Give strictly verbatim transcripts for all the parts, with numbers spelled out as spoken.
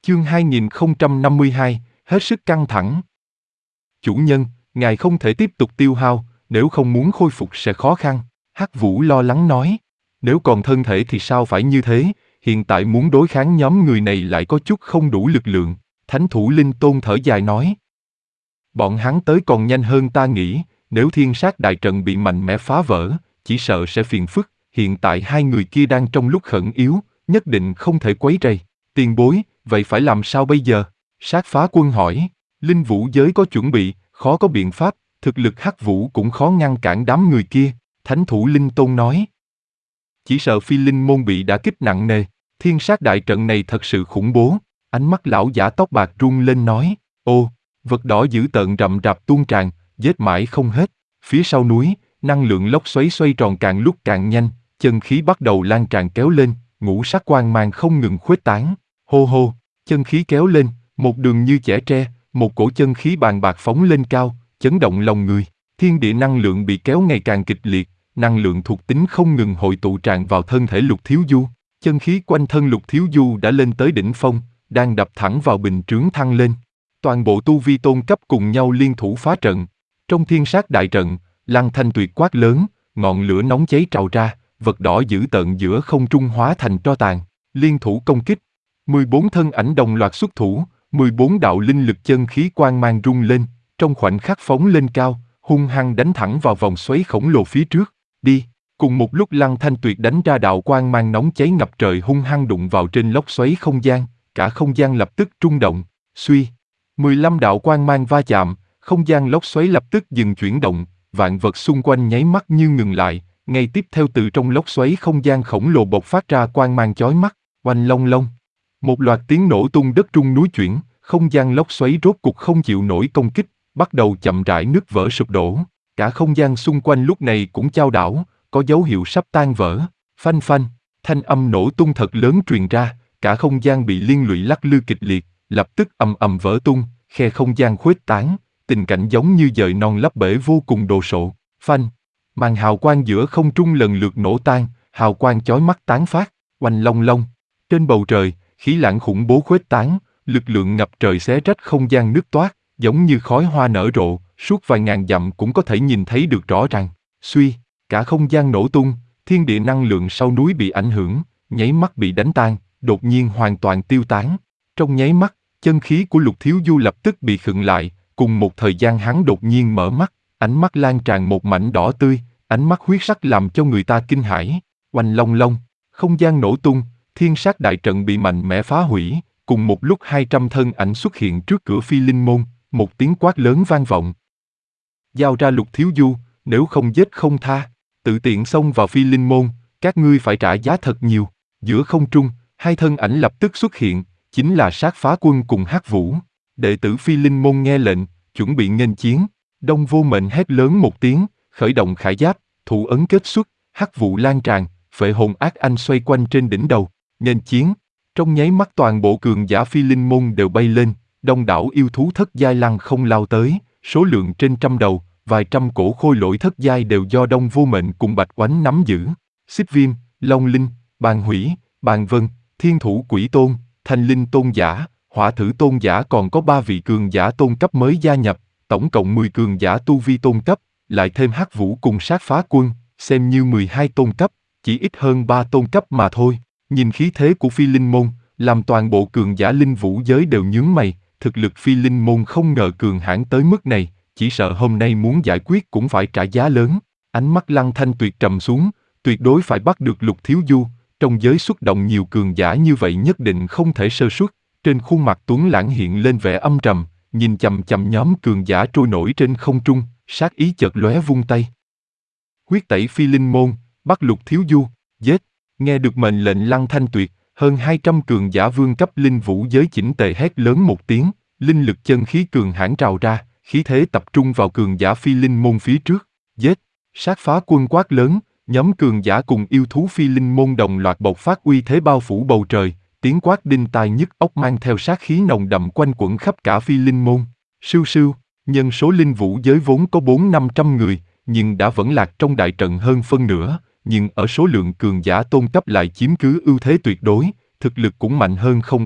Chương hai nghìn không trăm năm mươi hai, hết sức căng thẳng. Chủ nhân, ngài không thể tiếp tục tiêu hao, nếu không muốn khôi phục sẽ khó khăn. Hắc Vũ lo lắng nói. Nếu còn thân thể thì sao phải như thế, hiện tại muốn đối kháng nhóm người này lại có chút không đủ lực lượng. Thánh thủ Linh Tôn thở dài nói. Bọn hắn tới còn nhanh hơn ta nghĩ, nếu thiên sát đại trận bị mạnh mẽ phá vỡ, chỉ sợ sẽ phiền phức. Hiện tại hai người kia đang trong lúc khẩn yếu, nhất định không thể quấy rầy. Tiền bối, vậy phải làm sao bây giờ? Sát Phá Quân hỏi. Linh vũ giới có chuẩn bị, khó có biện pháp, thực lực Hắc Vũ cũng khó ngăn cản đám người kia. Thánh thủ Linh Tôn nói. Chỉ sợ Phi Linh môn bị đả kích nặng nề. Thiên sát đại trận này thật sự khủng bố. Ánh mắt lão giả tóc bạc rung lên nói. Ô, vật đỏ dữ tợn rậm rạp tuôn tràn, giết mãi không hết. Phía sau núi, năng lượng lốc xoáy xoay tròn càng lúc càng nhanh, chân khí bắt đầu lan tràn kéo lên, ngũ sắc quang mang không ngừng khuếch tán. Hô hô, chân khí kéo lên, một đường như chẻ tre, một cổ chân khí bàn bạc phóng lên cao, chấn động lòng người. Thiên địa năng lượng bị kéo ngày càng kịch liệt, năng lượng thuộc tính không ngừng hội tụ tràn vào thân thể Lục Thiếu Du. Chân khí quanh thân Lục Thiếu Du đã lên tới đỉnh phong, đang đập thẳng vào bình trướng thăng lên. Toàn bộ tu vi tôn cấp cùng nhau liên thủ phá trận. Trong thiên sát đại trận, Lăng Thanh Tuyệt quát lớn, ngọn lửa nóng cháy trào ra, vật đỏ dữ tợn giữa không trung hóa thành tro tàn. Liên thủ công kích. mười bốn thân ảnh đồng loạt xuất thủ, mười bốn đạo linh lực chân khí quang mang rung lên, trong khoảnh khắc phóng lên cao, hung hăng đánh thẳng vào vòng xoáy khổng lồ phía trước. Đi! Cùng một lúc Lăng Thanh Tuyệt đánh ra đạo quang mang nóng cháy ngập trời hung hăng đụng vào trên lốc xoáy không gian, cả không gian lập tức rung động. Suy! mười lăm đạo quang mang va chạm, không gian lốc xoáy lập tức dừng chuyển động, vạn vật xung quanh nháy mắt như ngừng lại, ngay tiếp theo từ trong lốc xoáy không gian khổng lồ bộc phát ra quang mang chói mắt, oanh long long. Một loạt tiếng nổ tung đất rung núi chuyển, không gian lốc xoáy rốt cục không chịu nổi công kích, bắt đầu chậm rãi nứt vỡ sụp đổ. Cả không gian xung quanh lúc này cũng chao đảo, có dấu hiệu sắp tan vỡ. Phanh phanh, thanh âm nổ tung thật lớn truyền ra, cả không gian bị liên lụy lắc lư kịch liệt, lập tức ầm ầm vỡ tung, khe không gian khuếch tán, tình cảnh giống như dời non lấp bể vô cùng đồ sộ. Phanh, màn hào quang giữa không trung lần lượt nổ tan, hào quang chói mắt tán phát, oanh long long. Trên bầu trời, khí lãng khủng bố khuếch tán, lực lượng ngập trời xé rách không gian nứt toát, giống như khói hoa nở rộ, suốt vài ngàn dặm cũng có thể nhìn thấy được rõ ràng. Suy, cả không gian nổ tung, thiên địa năng lượng sau núi bị ảnh hưởng, nháy mắt bị đánh tan, đột nhiên hoàn toàn tiêu tán. Trong nháy mắt, chân khí của Lục Thiếu Du lập tức bị khựng lại, cùng một thời gian hắn đột nhiên mở mắt, ánh mắt lan tràn một mảnh đỏ tươi, ánh mắt huyết sắc làm cho người ta kinh hãi. Oanh long long, không gian nổ tung, thiên sát đại trận bị mạnh mẽ phá hủy, cùng một lúc hai trăm thân ảnh xuất hiện trước cửa Phi Linh môn, một tiếng quát lớn vang vọng. Giao ra Lục Thiếu Du, nếu không giết không tha, tự tiện xông vào Phi Linh môn, các ngươi phải trả giá thật nhiều. Giữa không trung, hai thân ảnh lập tức xuất hiện, chính là Sát Phá Quân cùng Hắc Vũ. Đệ tử Phi Linh môn nghe lệnh, chuẩn bị nghênh chiến. Đông Vô Mệnh hét lớn một tiếng, khởi động khải giáp, thủ ấn kết xuất, hắc vụ lan tràn, phệ hồn ác anh xoay quanh trên đỉnh đầu, nghênh chiến. Trong nháy mắt toàn bộ cường giả Phi Linh môn đều bay lên, đông đảo yêu thú thất giai lăng không lao tới, số lượng trên trăm đầu, vài trăm cổ khôi lỗi thất giai đều do Đông Vô Mệnh cùng Bạch Oánh nắm giữ. Xích Viêm, Long Linh, Bàn Hủy, Bàn Vân, Thiên Thủ Quỷ Tôn, Thanh Linh Tôn giả, Hỏa Thử Tôn giả, còn có ba vị cường giả tôn cấp mới gia nhập, tổng cộng mười cường giả tu vi tôn cấp, lại thêm Hắc Vũ cùng Sát Phá Quân, xem như mười hai tôn cấp, chỉ ít hơn ba tôn cấp mà thôi. Nhìn khí thế của Phi Linh môn, làm toàn bộ cường giả linh vũ giới đều nhướng mày, thực lực Phi Linh môn không ngờ cường hãn tới mức này, chỉ sợ hôm nay muốn giải quyết cũng phải trả giá lớn. Ánh mắt Lăng Thanh Tuyệt trầm xuống, tuyệt đối phải bắt được Lục Thiếu Du, trong giới xuất động nhiều cường giả như vậy nhất định không thể sơ suất. Trên khuôn mặt Tuấn Lãng hiện lên vẻ âm trầm, nhìn chằm chằm nhóm cường giả trôi nổi trên không trung, sát ý chợt lóe vung tay. Huyết tẩy Phi Linh môn, bắt Lục Thiếu Du, giết. Nghe được mệnh lệnh Lăng Thanh Tuyệt, hơn hai trăm cường giả vương cấp linh vũ giới chỉnh tề hét lớn một tiếng, linh lực chân khí cường hãn trào ra, khí thế tập trung vào cường giả Phi Linh môn phía trước, giết. Sát Phá Quân quát lớn, nhóm cường giả cùng yêu thú Phi Linh môn đồng loạt bộc phát uy thế bao phủ bầu trời, tiếng quát đinh tai nhức óc mang theo sát khí nồng đậm quanh quẩn khắp cả Phi Linh môn. Sưu sưu, nhân số linh vũ giới vốn có bốn năm trăm người, nhưng đã vẫn lạc trong đại trận hơn phân nửa, nhưng ở số lượng cường giả tôn cấp lại chiếm cứ ưu thế tuyệt đối, thực lực cũng mạnh hơn không ít.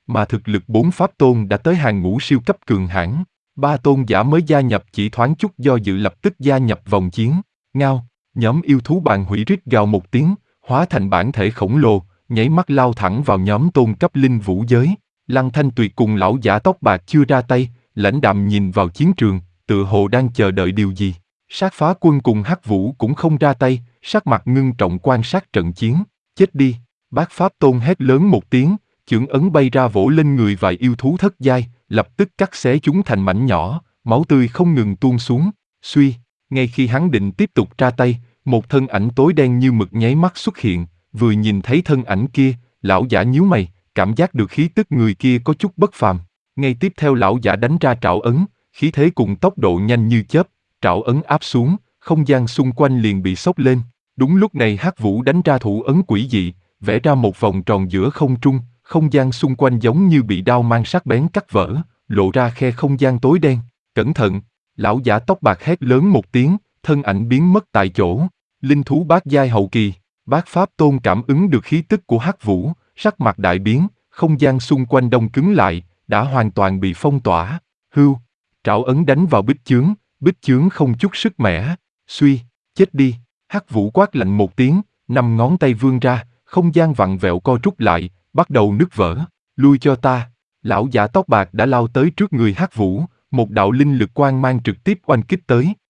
mà thực lực bốn pháp tôn đã tới hàng ngũ siêu cấp cường hãn. Ba tôn giả mới gia nhập chỉ thoáng chút do dự lập tức gia nhập vòng chiến. Ngao, nhóm yêu thú bàn hủy rít gào một tiếng, hóa thành bản thể khổng lồ, nháy mắt lao thẳng vào nhóm tôn cấp linh vũ giới. Lăng Thanh Tuyệt cùng lão giả tóc bạc chưa ra tay, lãnh đạm nhìn vào chiến trường, tựa hồ đang chờ đợi điều gì. Sát phá quân cùng Hắc Vũ cũng không ra tay, sắc mặt ngưng trọng quan sát trận chiến. Chết đi! Bát Pháp Tôn hét lớn một tiếng, chưởng ấn bay ra vỗ lên người vài yêu thú thất giai, lập tức cắt xé chúng thành mảnh nhỏ, máu tươi không ngừng tuôn xuống. Suy, ngay khi hắn định tiếp tục ra tay, một thân ảnh tối đen như mực nháy mắt xuất hiện, vừa nhìn thấy thân ảnh kia, lão giả nhíu mày, cảm giác được khí tức người kia có chút bất phàm. Ngay tiếp theo lão giả đánh ra trảo ấn, khí thế cùng tốc độ nhanh như chớp, trảo ấn áp xuống, không gian xung quanh liền bị sốc lên. Đúng lúc này Hắc Vũ đánh ra thủ ấn quỷ dị, vẽ ra một vòng tròn giữa không trung, không gian xung quanh giống như bị đao mang sắc bén cắt vỡ, lộ ra khe không gian tối đen. Cẩn thận! Lão giả tóc bạc hét lớn một tiếng, thân ảnh biến mất tại chỗ. Linh thú bát giai hậu kỳ, Bát Pháp Tôn cảm ứng được khí tức của Hắc Vũ, sắc mặt đại biến, không gian xung quanh đông cứng lại, đã hoàn toàn bị phong tỏa. Hưu! Trảo ấn đánh vào bích chướng, bích chướng không chút sức mẻ. Suy! Chết đi! Hắc Vũ quát lạnh một tiếng, năm ngón tay vươn ra, không gian vặn vẹo co rút lại, bắt đầu nứt vỡ. Lui cho ta! Lão giả tóc bạc đã lao tới trước người Hắc Vũ, một đạo linh lực quang mang trực tiếp oanh kích tới.